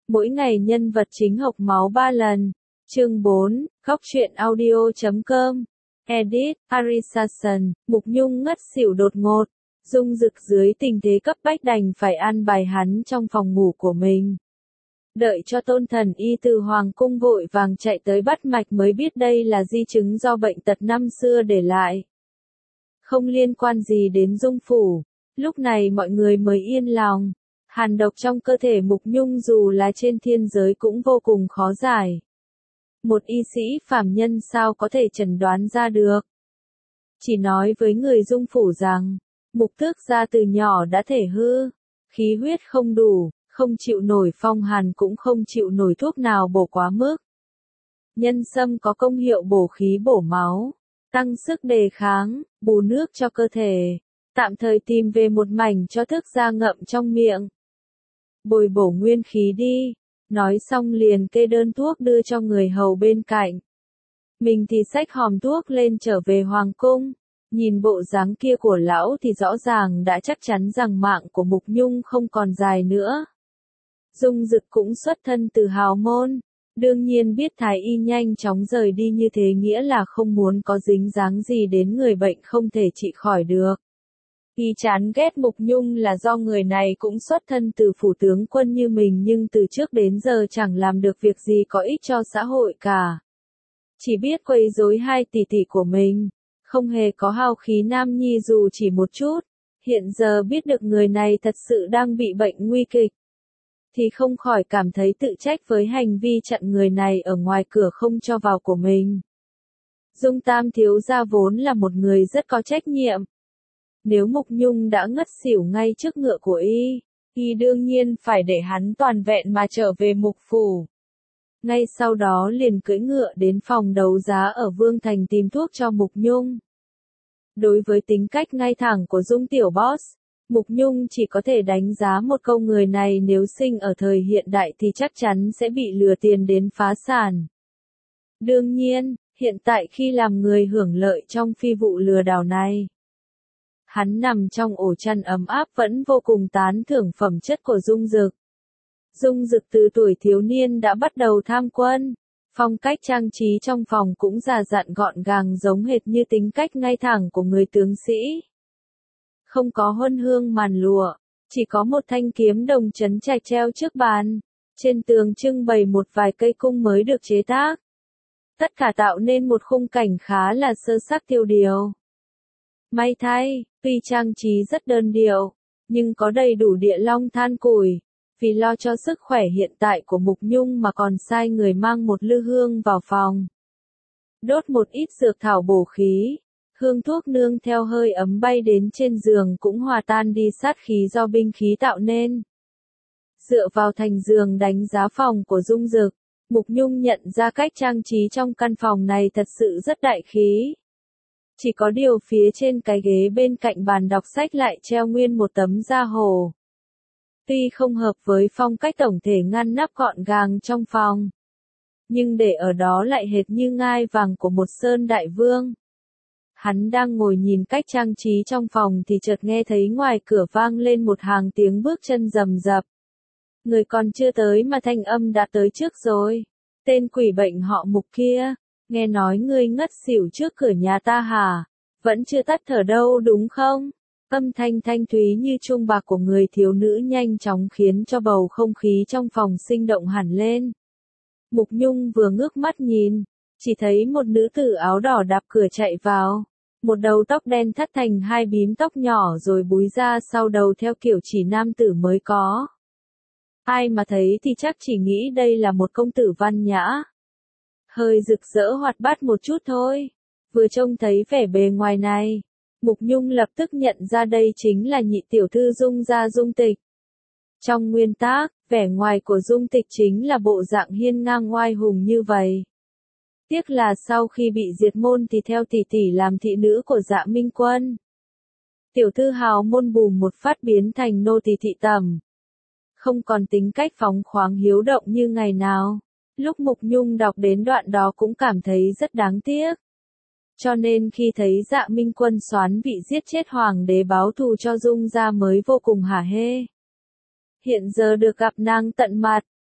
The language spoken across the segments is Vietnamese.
Mỗi ngày nhân vật chính hộc máu 3 lần. Chương 4, Góc truyện audio.com. Edit, Arisason, Mục Nhung ngất xỉu đột ngột. Dung Dực dưới tình thế cấp bách đành phải an bài hắn trong phòng ngủ của mình. Đợi cho Tôn Thần Y từ Hoàng cung vội vàng chạy tới bắt mạch mới biết đây là di chứng do bệnh tật năm xưa để lại. Không liên quan gì đến Dung Phủ. Lúc này mọi người mới yên lòng. Hàn độc trong cơ thể Mục Nhung dù là trên thiên giới cũng vô cùng khó giải. Một y sĩ phàm nhân sao có thể chẩn đoán ra được. Chỉ nói với người Dung Phủ rằng, Mục Tước gia từ nhỏ đã thể hư, khí huyết không đủ, không chịu nổi phong hàn cũng không chịu nổi thuốc nào bổ quá mức. Nhân sâm có công hiệu bổ khí bổ máu, tăng sức đề kháng, bù nước cho cơ thể, tạm thời tìm về một mảnh cho thức gia ngậm trong miệng. Bồi bổ nguyên khí đi, nói xong liền kê đơn thuốc đưa cho người hầu bên cạnh. Mình thì xách hòm thuốc lên trở về Hoàng cung, nhìn bộ dáng kia của lão thì rõ ràng đã chắc chắn rằng mạng của Mục Nhung không còn dài nữa. Dung Dực cũng xuất thân từ hào môn, đương nhiên biết Thái y nhanh chóng rời đi như thế nghĩa là không muốn có dính dáng gì đến người bệnh không thể trị khỏi được. Y chán ghét Mục Nhung là do người này cũng xuất thân từ phủ tướng quân như mình nhưng từ trước đến giờ chẳng làm được việc gì có ích cho xã hội cả. Chỉ biết quấy rối hai tỷ tỷ của mình, không hề có hào khí nam nhi dù chỉ một chút. Hiện giờ biết được người này thật sự đang bị bệnh nguy kịch, thì không khỏi cảm thấy tự trách với hành vi chặn người này ở ngoài cửa không cho vào của mình. Dung Tam thiếu gia vốn là một người rất có trách nhiệm. Nếu Mục Nhung đã ngất xỉu ngay trước ngựa của y đương nhiên phải để hắn toàn vẹn mà trở về Mục Phủ. Ngay sau đó liền cưỡi ngựa đến phòng đấu giá ở Vương Thành tìm thuốc cho Mục Nhung. Đối với tính cách ngay thẳng của Dung tiểu boss, Mục Nhung chỉ có thể đánh giá một câu người này nếu sinh ở thời hiện đại thì chắc chắn sẽ bị lừa tiền đến phá sản. Đương nhiên, hiện tại khi làm người hưởng lợi trong phi vụ lừa đảo này, hắn nằm trong ổ chăn ấm áp vẫn vô cùng tán thưởng phẩm chất của Dung Dực. Dung Dực từ tuổi thiếu niên đã bắt đầu tham quân, phong cách trang trí trong phòng cũng già dặn gọn gàng giống hệt như tính cách ngay thẳng của người tướng sĩ. Không có huân hương màn lụa, chỉ có một thanh kiếm đồng trấn trạch treo trước bàn, trên tường trưng bày một vài cây cung mới được chế tác. Tất cả tạo nên một khung cảnh khá là sơ sắc tiêu điều. May thay, tuy trang trí rất đơn điệu, nhưng có đầy đủ địa long than củi, vì lo cho sức khỏe hiện tại của Mục Nhung mà còn sai người mang một lư hương vào phòng. Đốt một ít dược thảo bổ khí, hương thuốc nương theo hơi ấm bay đến trên giường cũng hòa tan đi sát khí do binh khí tạo nên. Dựa vào thành giường đánh giá phòng của Dung Dực, Mục Nhung nhận ra cách trang trí trong căn phòng này thật sự rất đại khí. Chỉ có điều phía trên cái ghế bên cạnh bàn đọc sách lại treo nguyên một tấm da hồ. Tuy không hợp với phong cách tổng thể ngăn nắp gọn gàng trong phòng, nhưng để ở đó lại hệt như ngai vàng của một sơn đại vương. Hắn đang ngồi nhìn cách trang trí trong phòng thì chợt nghe thấy ngoài cửa vang lên một hàng tiếng bước chân rầm rập. Người còn chưa tới mà thanh âm đã tới trước rồi. Tên quỷ bệnh họ Mục kia, nghe nói ngươi ngất xỉu trước cửa nhà ta hả? Vẫn chưa tắt thở đâu đúng không? Âm thanh thanh thúy như chuông bạc của người thiếu nữ nhanh chóng khiến cho bầu không khí trong phòng sinh động hẳn lên. Mục Nhung vừa ngước mắt nhìn, chỉ thấy một nữ tử áo đỏ đạp cửa chạy vào. Một đầu tóc đen thắt thành hai bím tóc nhỏ rồi búi ra sau đầu theo kiểu chỉ nam tử mới có. Ai mà thấy thì chắc chỉ nghĩ đây là một công tử văn nhã. Hơi rực rỡ hoạt bát một chút thôi. Vừa trông thấy vẻ bề ngoài này, Mục Nhung lập tức nhận ra đây chính là nhị tiểu thư Dung gia Dung Tịch. Trong nguyên tác, vẻ ngoài của Dung Tịch chính là bộ dạng hiên ngang oai hùng như vậy. Tiếc là sau khi bị diệt môn thì theo tỷ tỷ làm thị nữ của Dạ Minh Quân. Tiểu thư hào môn bùm một phát biến thành nô tỳ thị tẩm. Không còn tính cách phóng khoáng hiếu động như ngày nào. Lúc Mục Nhung đọc đến đoạn đó cũng cảm thấy rất đáng tiếc. Cho nên khi thấy Dạ Minh Quân soán vị giết chết hoàng đế báo thù cho Dung gia mới vô cùng hả hê. Hiện giờ được gặp nàng tận mặt,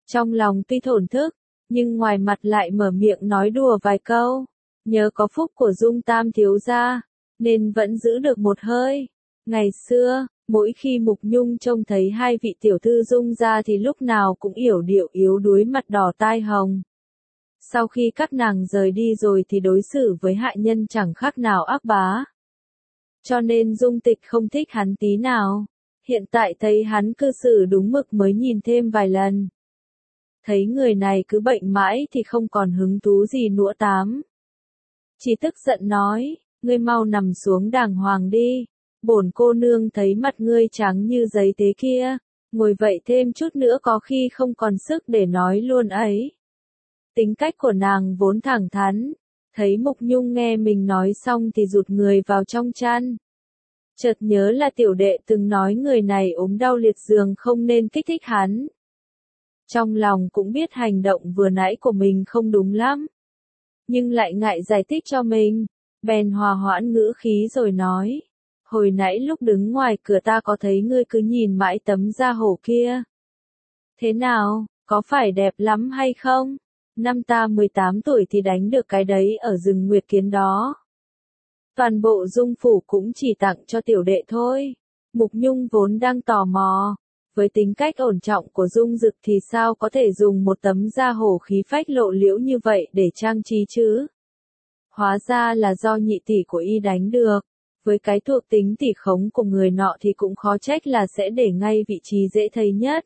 Trong lòng tuy thổn thức, nhưng ngoài mặt lại mở miệng nói đùa vài câu. Nhờ có phúc của Dung Tam thiếu gia, nên vẫn giữ được một hơi. Ngày xưa, mỗi khi Mục Nhung trông thấy hai vị tiểu thư Dung gia thì lúc nào cũng yểu điệu yếu đuối mặt đỏ tai hồng. Sau khi các nàng rời đi rồi thì đối xử với hạ nhân chẳng khác nào ác bá. Cho nên Dung Tịch không thích hắn tí nào. Hiện tại thấy hắn cư xử đúng mực mới nhìn thêm vài lần. Thấy người này cứ bệnh mãi thì không còn hứng thú gì nữa tám. Chỉ tức giận nói, ngươi mau nằm xuống đàng hoàng đi. Bổn cô nương thấy mặt ngươi trắng như giấy thế kia, ngồi vậy thêm chút nữa có khi không còn sức để nói luôn ấy. Tính cách của nàng vốn thẳng thắn, thấy Mục Nhung nghe mình nói xong thì rụt người vào trong chăn. Chợt nhớ là tiểu đệ từng nói người này ốm đau liệt giường không nên kích thích hắn. Trong lòng cũng biết hành động vừa nãy của mình không đúng lắm, nhưng lại ngại giải thích cho mình, bèn hòa hoãn ngữ khí rồi nói. Hồi nãy lúc đứng ngoài cửa ta có thấy ngươi cứ nhìn mãi tấm da hổ kia. Thế nào, có phải đẹp lắm hay không? Năm ta 18 tuổi thì đánh được cái đấy ở rừng Nguyệt Kiến đó. Toàn bộ Dung phủ cũng chỉ tặng cho tiểu đệ thôi. Mục Nhung vốn đang tò mò. Với tính cách ổn trọng của Dung Dực thì sao có thể dùng một tấm da hổ khí phách lộ liễu như vậy để trang trí chứ? Hóa ra là do nhị tỷ của y đánh được. Với cái thuộc tính tỷ khống của người nọ thì cũng khó trách là sẽ để ngay vị trí dễ thấy nhất.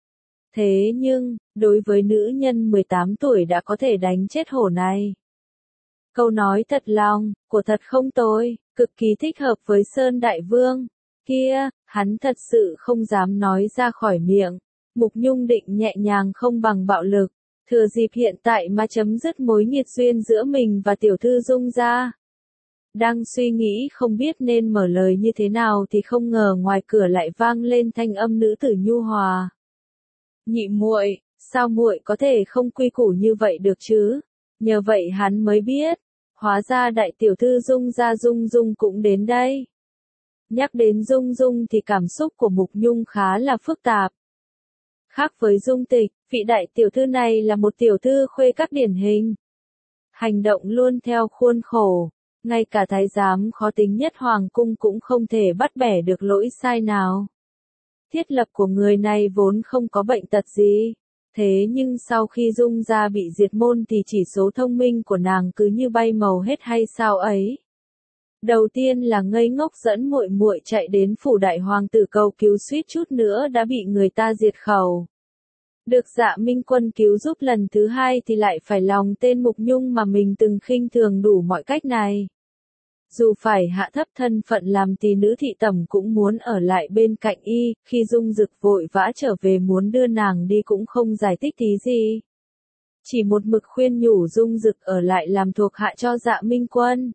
Thế nhưng, đối với nữ nhân 18 tuổi đã có thể đánh chết hổ này. Câu nói thật lòng, của thật không tồi, cực kỳ thích hợp với Sơn Đại Vương. Kia, hắn thật sự không dám nói ra khỏi miệng. Mục Nhung định nhẹ nhàng không bằng bạo lực, thừa dịp hiện tại mà chấm dứt mối nghiệt duyên giữa mình và tiểu thư Dung gia. Đang suy nghĩ không biết nên mở lời như thế nào thì không ngờ ngoài cửa lại vang lên thanh âm nữ tử nhu hòa. Nhị muội, sao muội có thể không quy củ như vậy được chứ? Nhờ vậy hắn mới biết, hóa ra đại tiểu thư Dung gia Dung Dung cũng đến đây. Nhắc đến Dung Dung thì cảm xúc của Mục Nhung khá là phức tạp. Khác với Dung Tịch, vị đại tiểu thư này là một tiểu thư khuê các điển hình. Hành động luôn theo khuôn khổ, ngay cả thái giám khó tính nhất hoàng cung cũng không thể bắt bẻ được lỗi sai nào. Thiết lập của người này vốn không có bệnh tật gì. Thế nhưng sau khi Dung gia bị diệt môn thì chỉ số thông minh của nàng cứ như bay màu hết hay sao ấy. Đầu tiên là ngây ngốc dẫn muội muội chạy đến phủ đại hoàng tử cầu cứu suýt chút nữa đã bị người ta diệt khẩu. Được Dạ Minh Quân cứu giúp lần thứ hai thì lại phải lòng tên Mục Nhung mà mình từng khinh thường đủ mọi cách này. Dù phải hạ thấp thân phận làm tỷ nữ thị tẩm cũng muốn ở lại bên cạnh y, khi Dung Dực vội vã trở về muốn đưa nàng đi cũng không giải thích tí gì. Chỉ một mực khuyên nhủ Dung Dực ở lại làm thuộc hạ cho Dạ Minh Quân.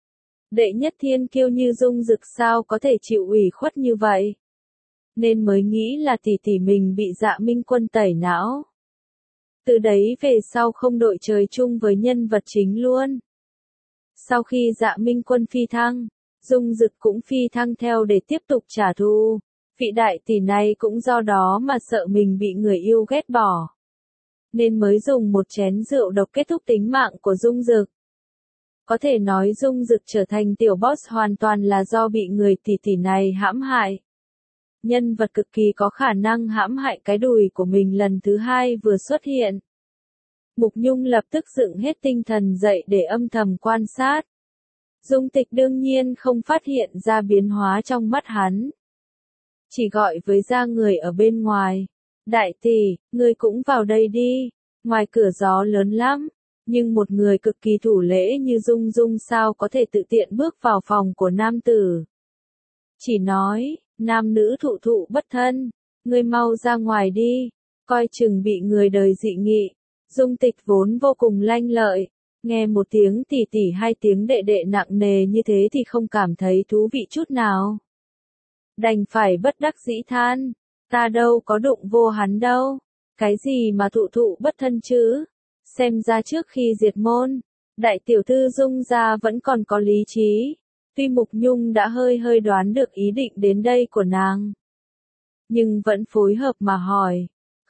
Đệ nhất thiên kiêu như Dung Dực sao có thể chịu ủy khuất như vậy? Nên mới nghĩ là tỷ tỷ mình bị Dạ Minh Quân tẩy não. Từ đấy về sau không đội trời chung với nhân vật chính luôn. Sau khi Dạ Minh Quân phi thăng, Dung Dực cũng phi thăng theo để tiếp tục trả thù. Vị đại tỷ này cũng do đó mà sợ mình bị người yêu ghét bỏ. Nên mới dùng một chén rượu độc kết thúc tính mạng của Dung Dực. Có thể nói Dung Dực trở thành tiểu boss hoàn toàn là do bị người tỷ tỷ này hãm hại. Nhân vật cực kỳ có khả năng hãm hại cái đùi của mình lần thứ hai vừa xuất hiện. Mục Nhung lập tức dựng hết tinh thần dậy để âm thầm quan sát. Dung Tịch đương nhiên không phát hiện ra biến hóa trong mắt hắn. Chỉ gọi với ra người ở bên ngoài. Đại tỷ, ngươi cũng vào đây đi. Ngoài cửa gió lớn lắm. Nhưng một người cực kỳ thủ lễ như Dung Dung sao có thể tự tiện bước vào phòng của nam tử. Chỉ nói, nam nữ thụ thụ bất thân. Ngươi mau ra ngoài đi. Coi chừng bị người đời dị nghị. Dung Tịch vốn vô cùng lanh lợi. Nghe một tiếng tỷ tỷ hai tiếng đệ đệ nặng nề như thế thì không cảm thấy thú vị chút nào. Đành phải bất đắc dĩ than. Ta đâu có đụng vô hắn đâu. Cái gì mà thụ thụ bất thân chứ? Xem ra trước khi diệt môn, đại tiểu thư Dung gia vẫn còn có lý trí. Tuy Mục Nhung đã hơi đoán được ý định đến đây của nàng, nhưng vẫn phối hợp mà hỏi.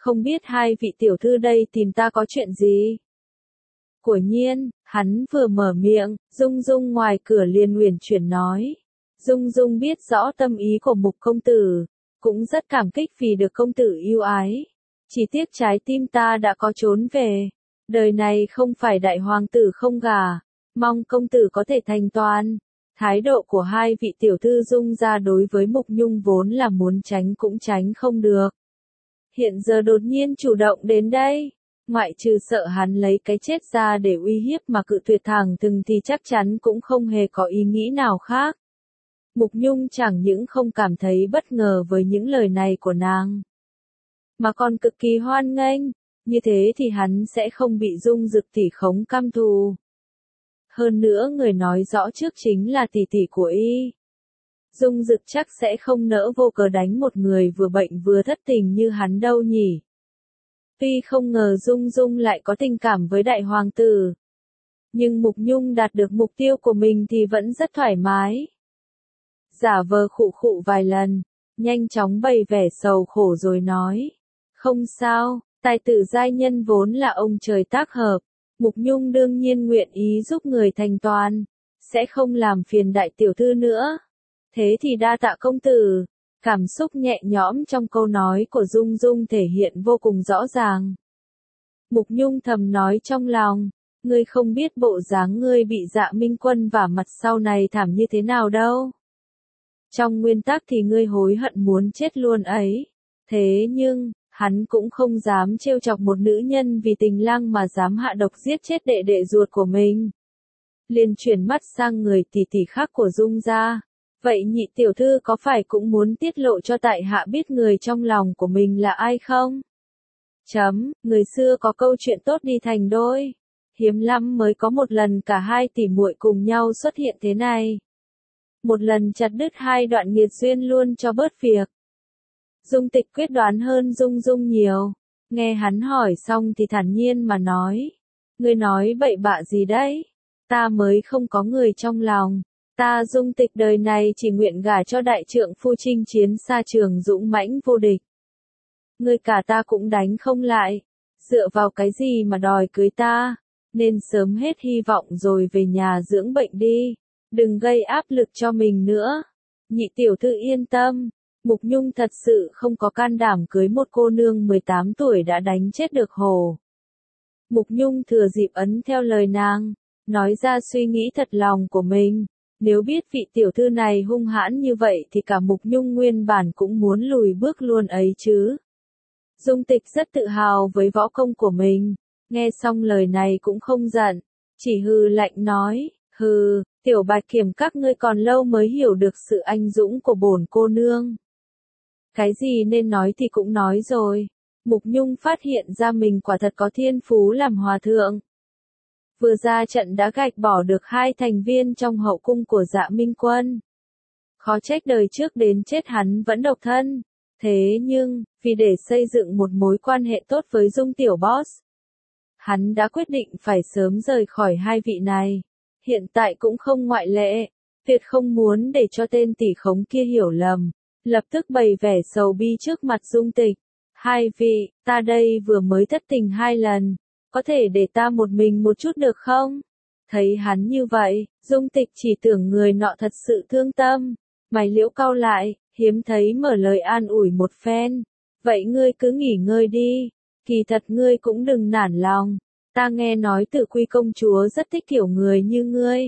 không biết hai vị tiểu thư đây tìm ta có chuyện gì? Của nhiên, hắn vừa mở miệng, Dung Dung ngoài cửa liền uyển chuyển nói. Dung Dung biết rõ tâm ý của Mục công tử, cũng rất cảm kích vì được công tử yêu ái. Chỉ tiếc trái tim ta đã có trốn về, đời này không phải đại hoàng tử không gả, mong công tử có thể thành toàn. Thái độ của hai vị tiểu thư Dung gia đối với Mục Nhung vốn là muốn tránh cũng tránh không được. Hiện giờ đột nhiên chủ động đến đây, ngoại trừ sợ hắn lấy cái chết ra để uy hiếp mà cự tuyệt thẳng thừng thì chắc chắn cũng không hề có ý nghĩ nào khác. Mục Nhung chẳng những không cảm thấy bất ngờ với những lời này của nàng, mà còn cực kỳ hoan nghênh, như thế thì hắn sẽ không bị Dung Dực tỷ khống căm thù. Hơn nữa người nói rõ trước chính là tỷ tỷ của y. Dung Dực chắc sẽ không nỡ vô cớ đánh một người vừa bệnh vừa thất tình như hắn đâu nhỉ. Tuy không ngờ Dung Dung lại có tình cảm với đại hoàng tử, nhưng Mục Nhung đạt được mục tiêu của mình thì vẫn rất thoải mái. Giả vờ khụ khụ vài lần, nhanh chóng bày vẻ sầu khổ rồi nói. Không sao, tài tử giai nhân vốn là ông trời tác hợp, Mục Nhung đương nhiên nguyện ý giúp người thành toàn, sẽ không làm phiền đại tiểu thư nữa. Thế thì đa tạ công tử. Cảm xúc nhẹ nhõm trong câu nói của Dung Dung thể hiện vô cùng rõ ràng. Mục Nhung thầm nói trong lòng, ngươi không biết bộ dáng ngươi bị Dạ Minh Quân vả mặt sau này thảm như thế nào đâu. Trong nguyên tắc thì ngươi hối hận muốn chết luôn ấy. Thế nhưng, hắn cũng không dám trêu chọc một nữ nhân vì tình lang mà dám hạ độc giết chết đệ đệ ruột của mình. Liền chuyển mắt sang người tỷ tỷ khác của Dung gia. Vậy nhị tiểu thư có phải cũng muốn tiết lộ cho tại hạ biết người trong lòng của mình là ai không? Người xưa có câu chuyện tốt đi thành đôi. Hiếm lắm mới có một lần cả hai tỷ muội cùng nhau xuất hiện thế này. Một lần chặt đứt hai đoạn nghiệt duyên luôn cho bớt việc. Dung Tịch quyết đoán hơn Dung Dung nhiều. Nghe hắn hỏi xong thì thản nhiên mà nói. Ngươi nói bậy bạ gì đấy? Ta mới không có người trong lòng. Ta Dung Tịch đời này chỉ nguyện gả cho đại trượng phu chinh chiến xa trường dũng mãnh vô địch. Ngươi cả ta cũng đánh không lại. Dựa vào cái gì mà đòi cưới ta? Nên sớm hết hy vọng rồi về nhà dưỡng bệnh đi. Đừng gây áp lực cho mình nữa. Nhị tiểu thư yên tâm. Mục Nhung thật sự không có can đảm cưới một cô nương 18 tuổi đã đánh chết được hổ. Mục Nhung thừa dịp ấn theo lời nàng, nói ra suy nghĩ thật lòng của mình. Nếu biết vị tiểu thư này hung hãn như vậy thì cả Mục Nhung nguyên bản cũng muốn lùi bước luôn ấy chứ. Dung Tịch rất tự hào với võ công của mình, nghe xong lời này cũng không giận, chỉ hừ lạnh nói, hừ, tiểu Bạch Kiểm các ngươi còn lâu mới hiểu được sự anh dũng của bổn cô nương. Cái gì nên nói thì cũng nói rồi, Mục Nhung phát hiện ra mình quả thật có thiên phú làm hòa thượng. Vừa ra trận đã gạch bỏ được hai thành viên trong hậu cung của Dạ Minh Quân. Khó trách đời trước đến chết hắn vẫn độc thân. Thế nhưng, vì để xây dựng một mối quan hệ tốt với Dung tiểu boss, hắn đã quyết định phải sớm rời khỏi hai vị này. Hiện tại cũng không ngoại lệ. Tuyệt không muốn để cho tên tỷ khống kia hiểu lầm. Lập tức bày vẻ sầu bi trước mặt Dung Tịch. Hai vị, ta đây vừa mới thất tình 2 lần. Có thể để ta một mình một chút được không? Thấy hắn như vậy, Dung Tịch chỉ tưởng người nọ thật sự thương tâm. Mày liễu cau lại, hiếm thấy mở lời an ủi một phen. Vậy ngươi cứ nghỉ ngơi đi. Kỳ thật ngươi cũng đừng nản lòng. Ta nghe nói Tử Quy công chúa rất thích kiểu người như ngươi.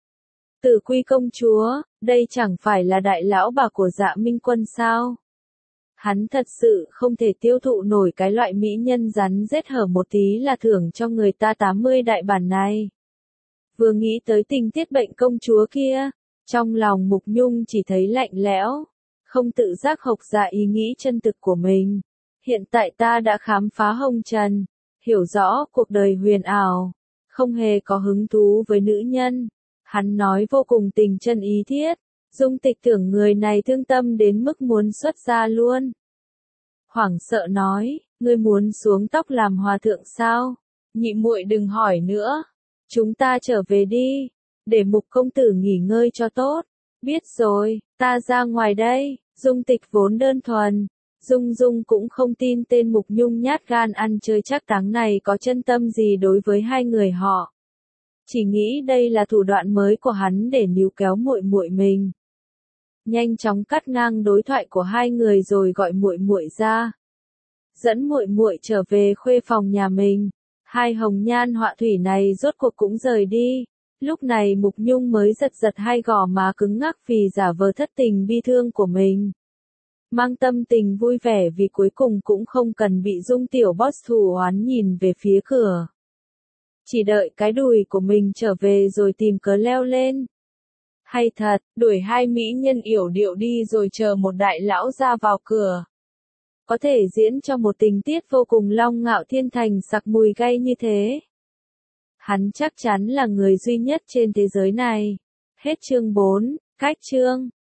Tử Quy công chúa, đây chẳng phải là đại lão bà của Dạ Minh Quân sao? Hắn thật sự không thể tiêu thụ nổi cái loại mỹ nhân rắn rết hở một tí là thưởng cho người ta 80 đại bản này. Vừa nghĩ tới tình tiết bệnh công chúa kia, trong lòng Mục Nhung chỉ thấy lạnh lẽo, không tự giác hộc dạ ý nghĩ chân thực của mình. Hiện tại ta đã khám phá hồng trần, hiểu rõ cuộc đời huyền ảo, không hề có hứng thú với nữ nhân. Hắn nói vô cùng tình chân ý thiết. Dung Tịch tưởng người này thương tâm đến mức muốn xuất gia luôn. Hoảng sợ nói, ngươi muốn xuống tóc làm hòa thượng sao? Nhị muội đừng hỏi nữa. Chúng ta trở về đi. Để Mục công tử nghỉ ngơi cho tốt. Biết rồi, ta ra ngoài đây. Dung Tịch vốn đơn thuần, Dung Dung cũng không tin tên Mục Nhung nhát gan ăn chơi chắc táng này có chân tâm gì đối với hai người họ. Chỉ nghĩ đây là thủ đoạn mới của hắn để níu kéo muội muội mình. Nhanh chóng cắt ngang đối thoại của hai người rồi gọi muội muội ra. Dẫn muội muội trở về khuê phòng nhà mình. Hai hồng nhan họa thủy này rốt cuộc cũng rời đi. Lúc này Mục Nhung mới giật giật hai gò má cứng ngắc vì giả vờ thất tình bi thương của mình. Mang tâm tình vui vẻ vì cuối cùng cũng không cần bị Dung tiểu boss thù oán nhìn về phía cửa. Chỉ đợi cái đùi của mình trở về rồi tìm cớ leo lên. Hay thật, đuổi hai mỹ nhân yểu điệu đi rồi chờ một đại lão ra vào cửa. Có thể diễn cho một tình tiết vô cùng long ngạo thiên thành sặc mùi gay như thế. Hắn chắc chắn là người duy nhất trên thế giới này. Hết chương 4, cách chương.